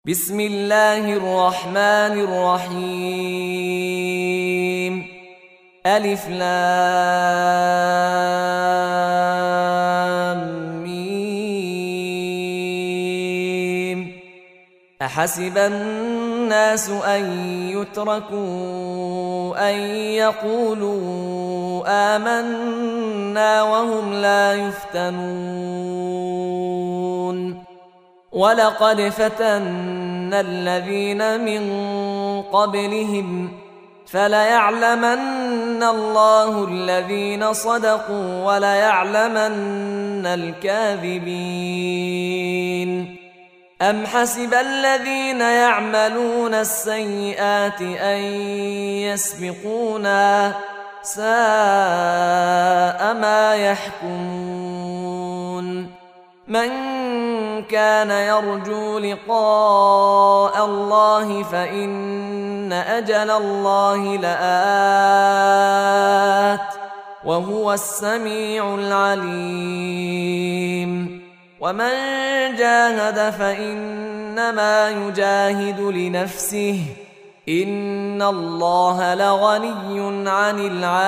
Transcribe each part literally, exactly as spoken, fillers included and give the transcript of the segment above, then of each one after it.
بسم الله الرحمن الرحيم. ألف لام ميم. أحسب الناس أن يتركوا أن يقولوا آمنا وهم لا يفتنون. ولقد فتنا الذين من قبلهم فليعلمن الله الذين صدقوا وليعلمن الكاذبين. أم حسب الذين يعملون السيئات أن يسبقونا ساء ما يحكمون. من كان يرجو لقاء الله فإن أجل الله لآت وهو السميع العليم. ومن جاهد فإنما يجاهد لنفسه إن الله لغني عن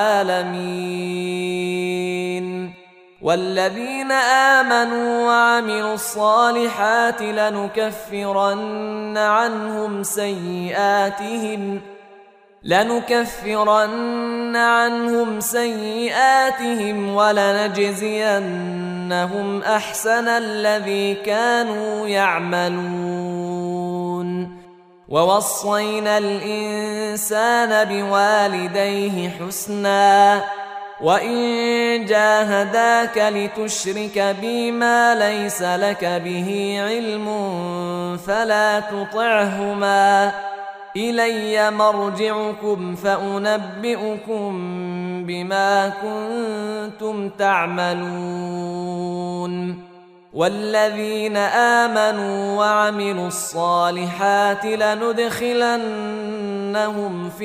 العالمين. والذين آمنوا وعملوا الصالحات لنكفرن عنهم سيئاتهم لنكفرن عنهم سيئاتهم ولنجزينهم أحسن الذي كانوا يعملون. ووصينا الإنسان بوالديه حسنا وإن جاهداك لتشرك بي ما ليس لك به علم فلا تطعهما إلي مرجعكم فأنبئكم بما كنتم تعملون. والذين آمنوا وعملوا الصالحات لندخلنهم في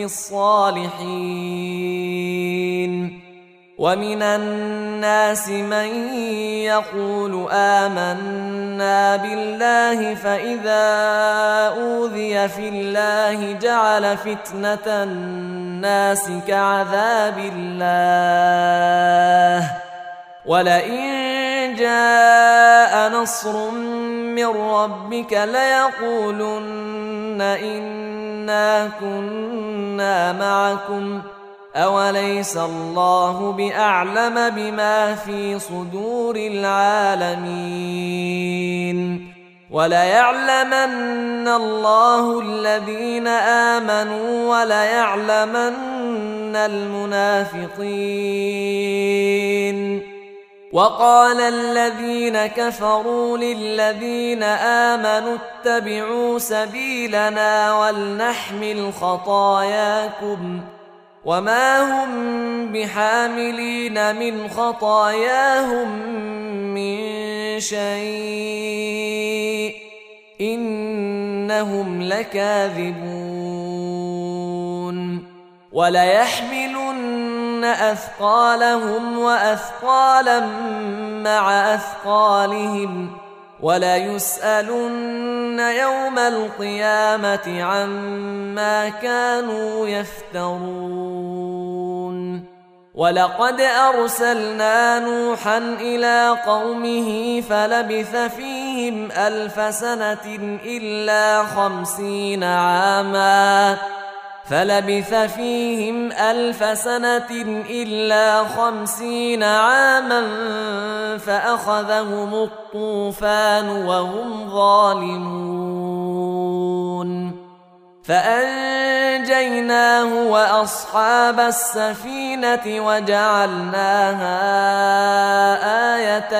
الصالحين. ومن الناس من يقول آمنا بالله فإذا أوذي في الله جعل فتنة الناس كعذاب الله ولئن جاء نصر من ربك ليقولن إنا كنا معكم أوليس الله بأعلم بما في صدور العالمين. وليعلمن الله الذين آمنوا وليعلمن المنافقين. وقال الذين كفروا للذين آمنوا اتبعوا سبيلنا ولنحمل خطاياكم وما هم بحاملين من خطاياهم من شيء إنهم لكاذبون. وليحملن أثقالهم وأثقالا مع أثقالهم وليسألن يوم القيامة عما كانوا يفترون. ولقد أرسلنا نوحا إلى قومه فلبث فيهم ألف سنة إلا خمسين عاما فلبث فيهم ألف سنة إلا خمسين عاما فأخذهم الطوفان وهم ظالمون. فأنجيناه وأصحاب السفينة وجعلناها آية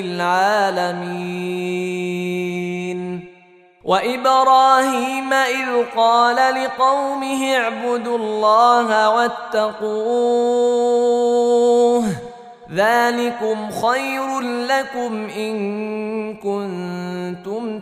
للعالمين. وإبراهيم إذ قال لقومه اعبدوا الله واتقوه ذلكم خير لكم إن كنتم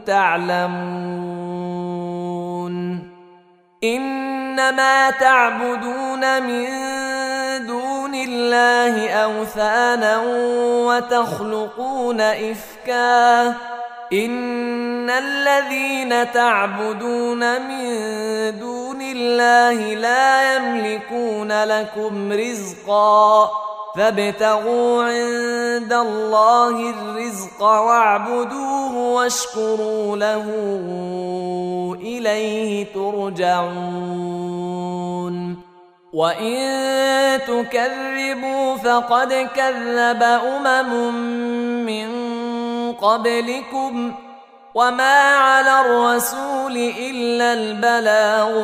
تعلمون. إنما تعبدون من دون الله أوثانا وتخلقون إفكا إن الذين تعبدون من دون الله لا يملكون لكم رزقا فابتغوا عند الله الرزق واعبدوه واشكروا له إليه ترجعون وإن تكذبوا فقد كذب أمم من قبلكم وما على الرسول إلا البلاغ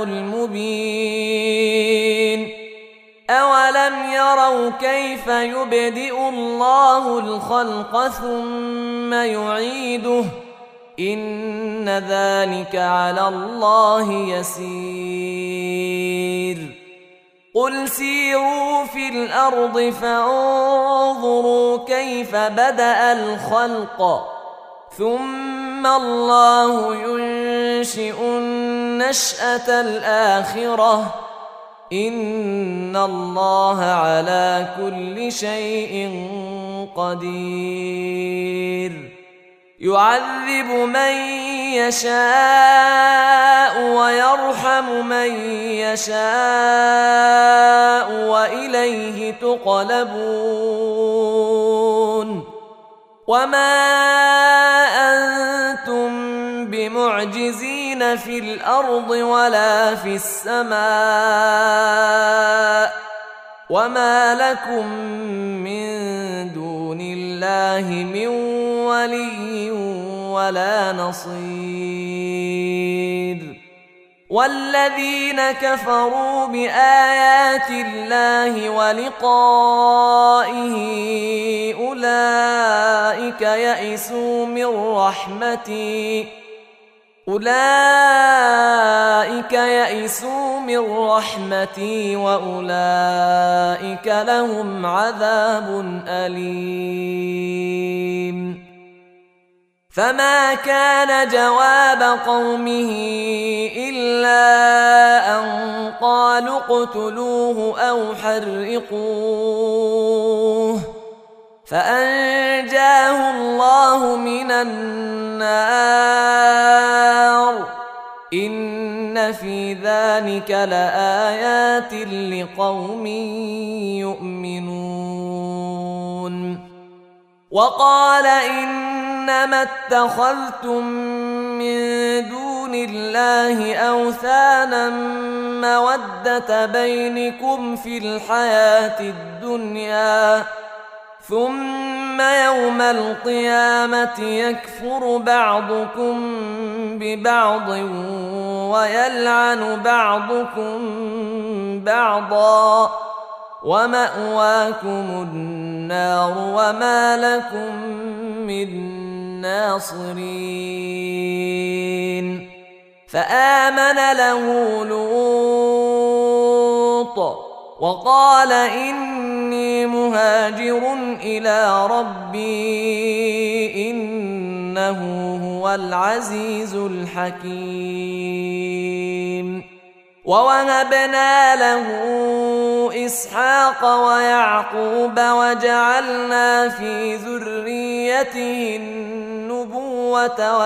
المبين أولم يروا كيف يبدئ الله الخلق ثم يعيده إن ذلك على الله يسير قل سيروا في الأرض فانظروا كيف بدأ الخلق ثم الله ينشئ النشأة الآخرة إن الله على كل شيء قدير يعذب من يشاء ويرحم من يشاء وإليه تقلبون وما أنتم بمعجزين في الأرض ولا في السماء وما لكم من دون الله من ولي ولا نصير والذين كفروا بآيات الله ولقائه أولئك يئسوا من رحمتي أولئك يئسوا من رحمتي وأولئك لهم عذاب أليم فما كان جواب قومه إلا أن قالوا اقتلوه أو حرقوه فأنجاه الله من النار إن في ذلك لآيات لقوم يؤمنون وقال إنما اتخذتم من دون الله أوثانا مودة بينكم في الحياة الدنيا ثم يوم القيامة يكفر بعضكم ببعض ويلعن بعضكم بعضا ومأواكم النار وما لكم من ناصرين فآمن له لوط وقال إني مهاجر إلى ربي إنه هو العزيز الحكيم ووهبنا له إسحاق ويعقوب وجعلنا في ذريته النبوة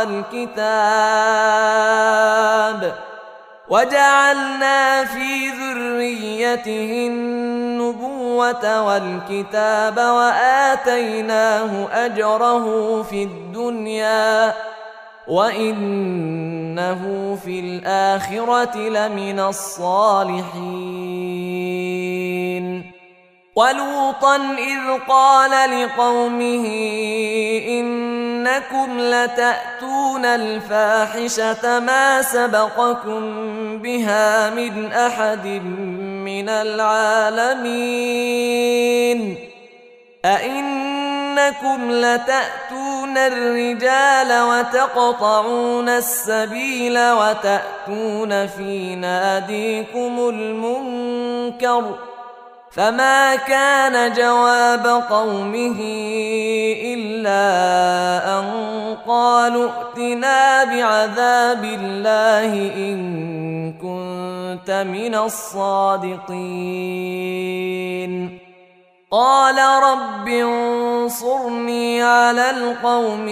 والكتاب وجعلنا في ذريته النبوة والكتاب وآتيناه أجره في الدنيا وإنه في الآخرة لمن الصالحين ولوطا إذ قال لقومه إنكم لتأتون الفاحشة ما سبقكم بها من أحد من العالمين أئنكم لتأتون الرجال وتقطعون السبيل وتأتون في ناديكم المنكر فما كان جواب قومه إلا أن قالوا ائتنا بعذاب الله إن كنت من الصادقين قال رب انصرني على القوم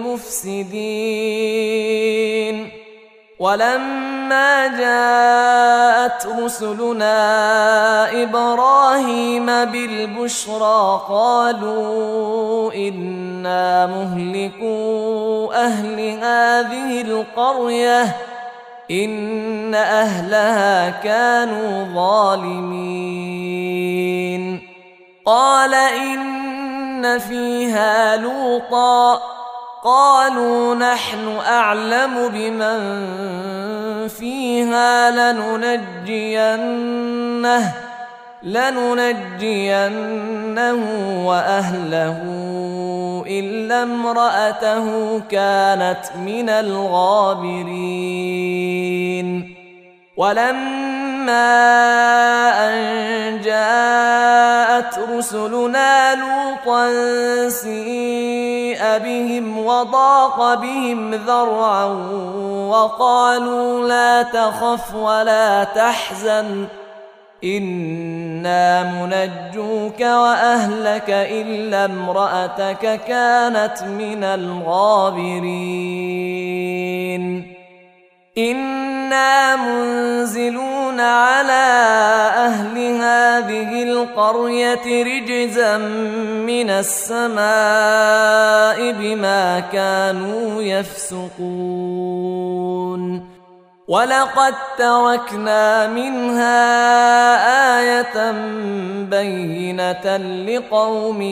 المفسدين ولما جاءت رسلنا إبراهيم بالبشرى قالوا إنا مهلكو أهل هذه القرية إن أهلها كانوا ظالمين قال إن فيها لوطا قالوا نحن أعلم بمن فيها لننجينه لننجينه وأهله إلا امرأته كانت من الغابرين ولما أن جاءت رسلنا لوطا سيء بهم وضاق بهم ذرعا وقالوا لا تخف ولا تحزن إنا منجوك وأهلك إلا امرأتك كانت من الغابرين إنا منزلون على أهل هذه القرية رجزا من السماء بما كانوا يفسقون ولقد تركنا منها آية بينة لقوم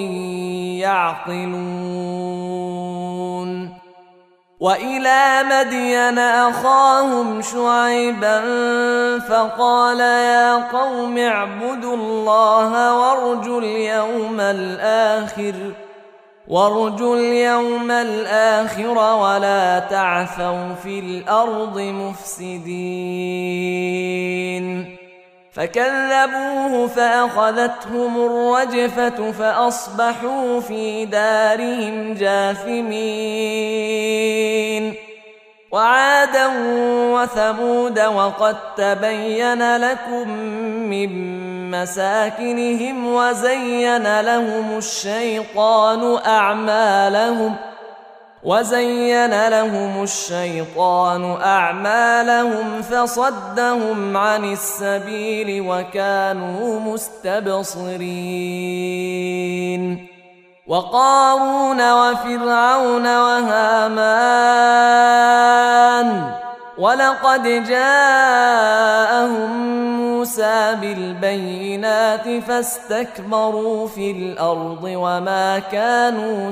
يعقلون وإلى مدين أخاهم شعيبا فقال يا قوم اعبدوا الله وارجوا اليوم الآخر وارجوا اليوم الآخر ولا تعثوا في الأرض مفسدين فكذبوه فأخذتهم الرجفة فأصبحوا في دارهم جاثمين وعادا وثمود وقد تبين لكم من مساكنهم وزين لهم الشيطان أعمالهم وزين لهم الشيطان أعمالهم فصدهم عن السبيل وكانوا مستبصرين وقارون وفرعون وهامان ولقد جاءهم موسى بالبينات فاستكبروا في الأرض وما كانوا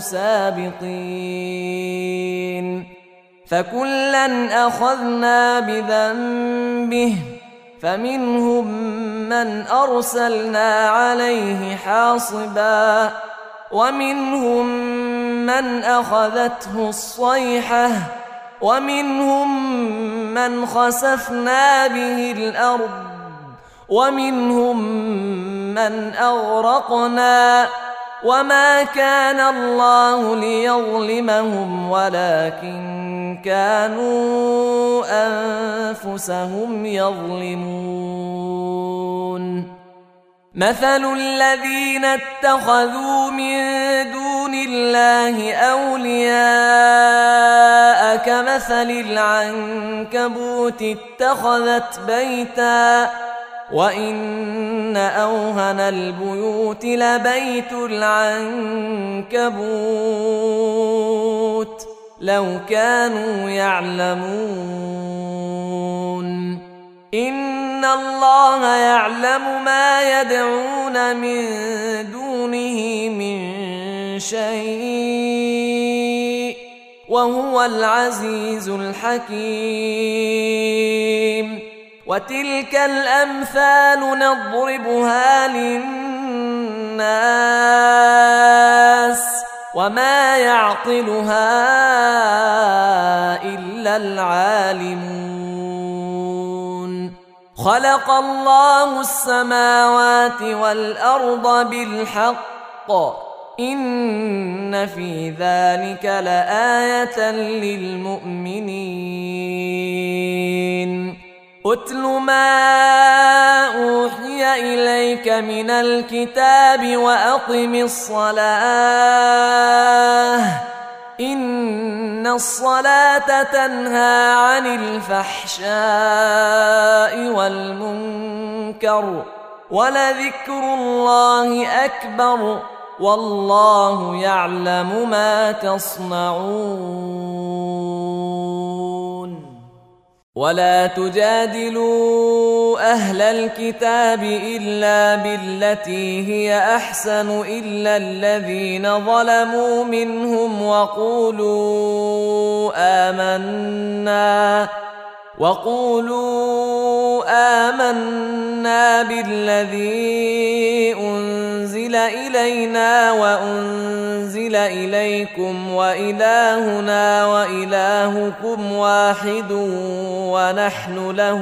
سابقين فكلا أخذنا بذنبه فمنهم من أرسلنا عليه حاصبا ومنهم من أخذته الصيحة ومنهم من خسفنا به الأرض ومنهم من أغرقنا وما كان الله ليظلمهم ولكن كانوا أنفسهم يظلمون مثل الذين اتخذوا من دون الله أولياء كمثل العنكبوت اتخذت بيتا وإن أوهن البيوت لبيت العنكبوت لو كانوا يعلمون إن الله يعلم ما يدعون من دونه من شيء وهو العزيز الحكيم وتلك الأمثال نضربها للناس وما يعقلها إلا العالمون خلق الله السماوات والأرض بالحق إن في ذلك لآية للمؤمنين أتل ما أوحي إليك من الكتاب وأقم الصلاة إن الصلاة تنهى عن الفحشاء والمنكر ولذكر الله أكبر والله يعلم ما تصنعون. ولا تجادلوا أهل الكتاب إلا بالتي هي أحسن إلا الذين ظلموا منهم وقولوا آمنا وقولوا آمنا بالذي أنزل إلينا وأنزل إليكم وإلهنا وإلهكم واحد ونحن له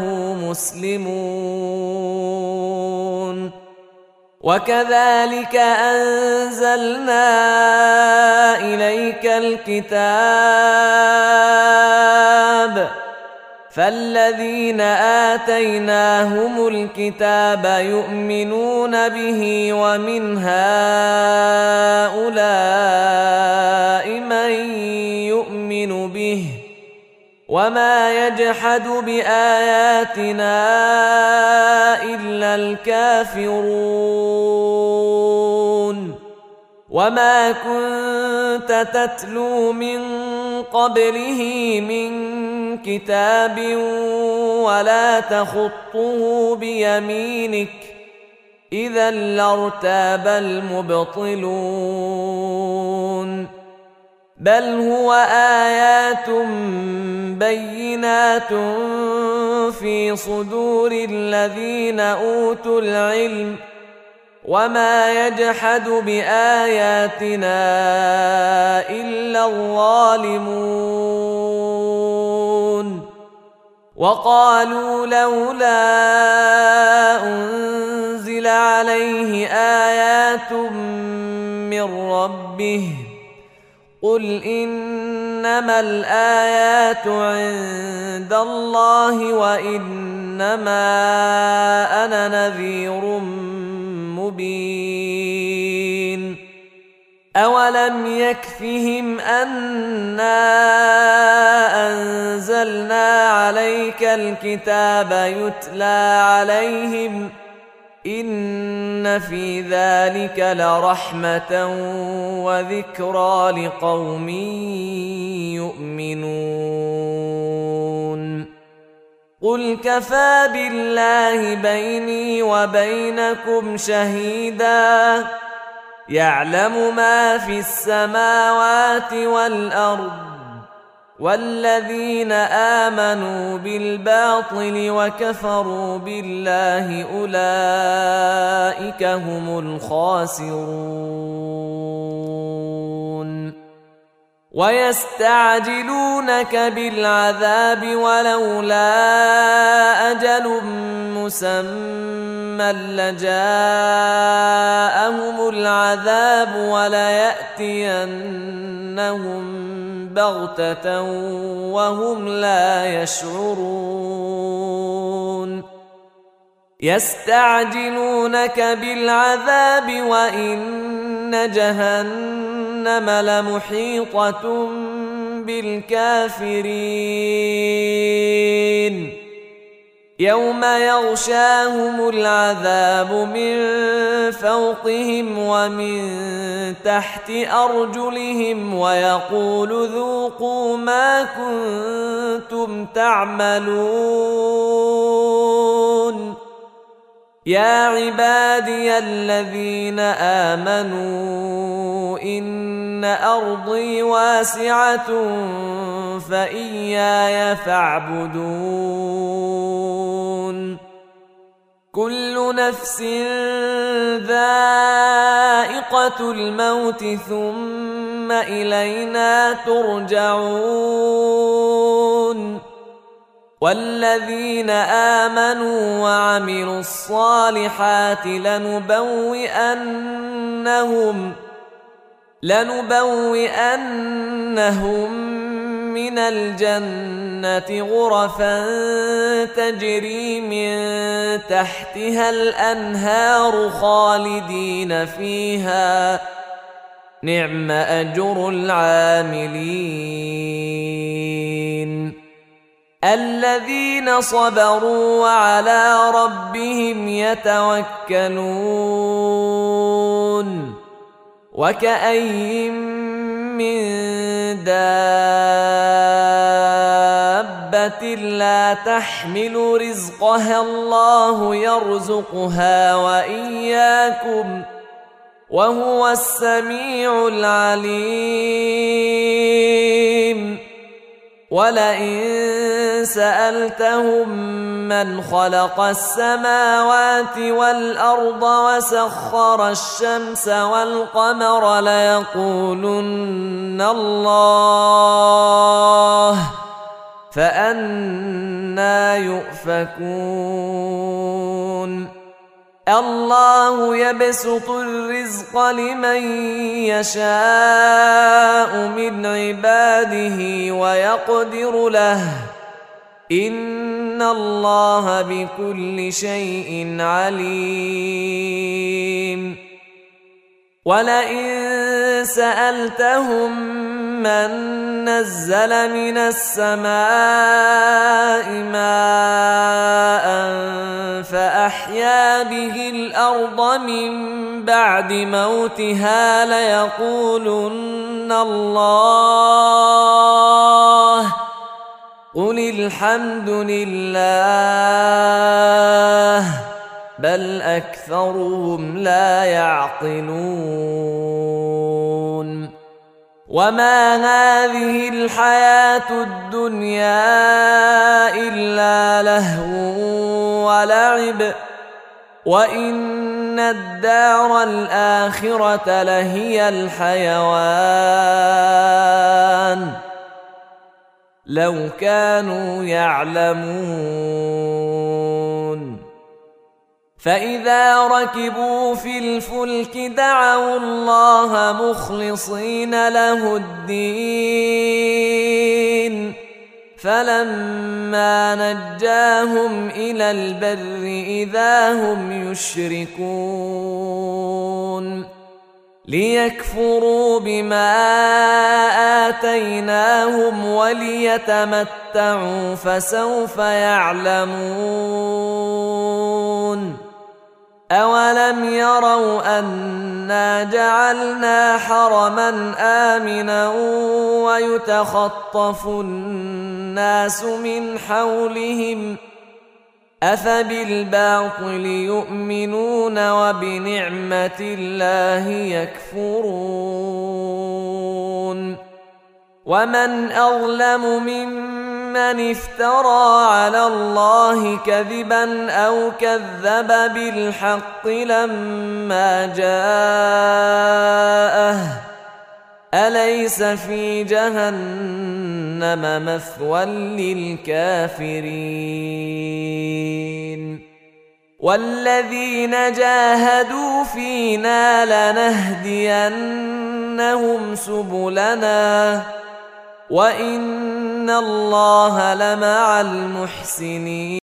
مسلمون. وكذلك أنزلنا إليك الكتاب فالذين آتيناهم الكتاب يؤمنون به ومن هؤلاء من يؤمن به وما يجحد بآياتنا إلا الكافرون. وما كنت تتلو من قبله من كتاب ولا تخطه بيمينك إذا لارتاب المبطلون. بل هو آيات بينات في صدور الذين أوتوا العلم وما يجحد بآياتنا إلا الظالمون. وقالوا لولا أنزل عليه آيات من ربه قل إنما الآيات عند الله وإنما أنا نذير مبين. أولم يكفهم أنا أنزلنا عليك الكتاب يتلى عليهم إن في ذلك لرحمة وذكرى لقوم يؤمنون. قل كفى بالله بيني وبينكم شهيدا يعلم ما في السماوات والأرض والذين آمنوا بالباطل وكفروا بالله أولئك هم الخاسرون. ويستعجلونك بالعذاب ولولا أجل مسمى لجاءهم العذاب وليأتينهم بغتة وهم لا يشعرون. يستعجلونك بالعذاب وإن جهنم لمحيطة بالكافرين يوم يغشاهم العذاب من فوقهم ومن تحت أرجلهم ويقول ذوقوا ما كنتم تعملون. يا عبادي الذين آمنوا إن أرضي واسعة فإياي فاعبدون. كل نفس ذائقة الموت ثم إلينا ترجعون. والذين آمنوا وعملوا الصالحات لنبوئنهم لنبوئنهم من الجنة غرفا تجري من تحتها الأنهار خالدين فيها نعم أجر العاملين الذين صبروا وعلى ربهم يتوكلون وكأين من دابة لا تحمل رزقها الله يرزقها وإياكم وهو السميع العليم ولئن سألتهم من خلق السماوات والأرض وسخر الشمس والقمر ليقولن الله فأنى يؤفكون الله يبسط الرزق لمن يشاء من عباده ويقدر له إن الله بكل شيء عليم ولئن سألتهم من نزل من السماء ماء فأحيا به الأرض من بعد موتها ليقولن الله قل الحمد لله بل أكثرهم لا يعقلون وما هذه الحياة الدنيا إلا لهو ولعب وإن الدار الآخرة لهي الحيوان لو كانوا يعلمون فإذا ركبوا في الفلك دعوا الله مخلصين له الدين فلما نجاهم إلى البر إذا هم يشركون ليكفروا بما آتيناهم وليتمتعوا فسوف يعلمون أولم يروا أنا جعلنا حرما آمنا ويتخطف الناس من حولهم أفبالباطل يؤمنون وبنعمة الله يكفرون ومن أظلم ممن افترى على الله كذبا أو كذب بالحق لما جاءه أليس في جهنم مثوى للكافرين والذين جاهدوا فينا لنهدينهم سبلنا وإن الله لمع المحسنين